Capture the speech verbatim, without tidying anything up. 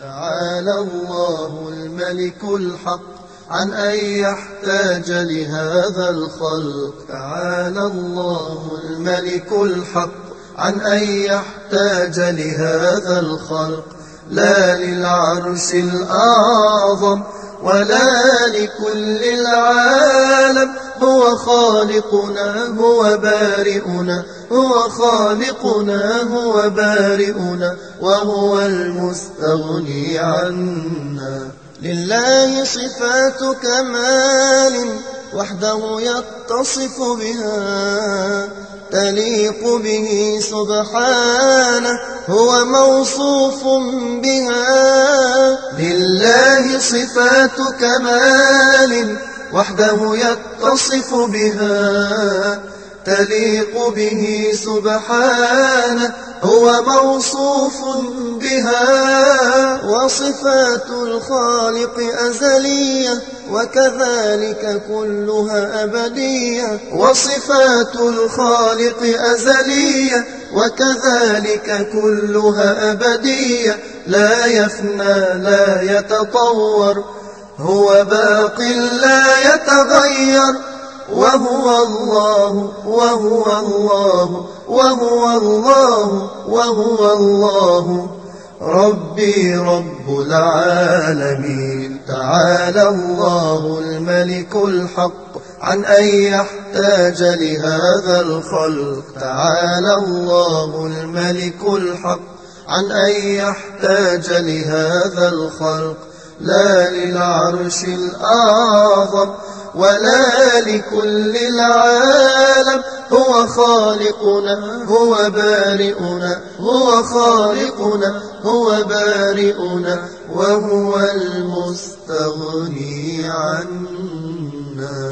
تعالى الله الملك الحق عن أن يحتاج لهذا الخلق. تعالى الله الملك الحق عن أن يحتاج لهذا الخلق، لا للعرش الأعظم ولا لكل العالم. هو خالقنا هو بارئنا، هو خالقنا هو بارئنا، وهو المستغني عنا. لله صفات كمال وحده يتصف بها، تليق به سبحانه، هو موصوف بها. لله صفات كمال وحده يتصف بها، تليق به سبحانه، هو موصوف بها. وصفات الخالق أزلية وكذلك كلها أبدية. وصفات الخالق أزلية وكذلك كلها أبدية، لا يفنى لا يتطور، هو باق لا يتغير. وهو الله وهو الله وهو الله وهو الله ربي رب العالمين. تعالى الله الملك الحق عن أن يحتاج لهذا الخلق. تعالى الله الملك الحق عن أن يحتاج لهذا الخلق، لا للعرش الأعظم ولا لكل العالم. هو خالقنا هو بارئنا، هو خالقنا هو بارئنا، وهو المستغني عنا.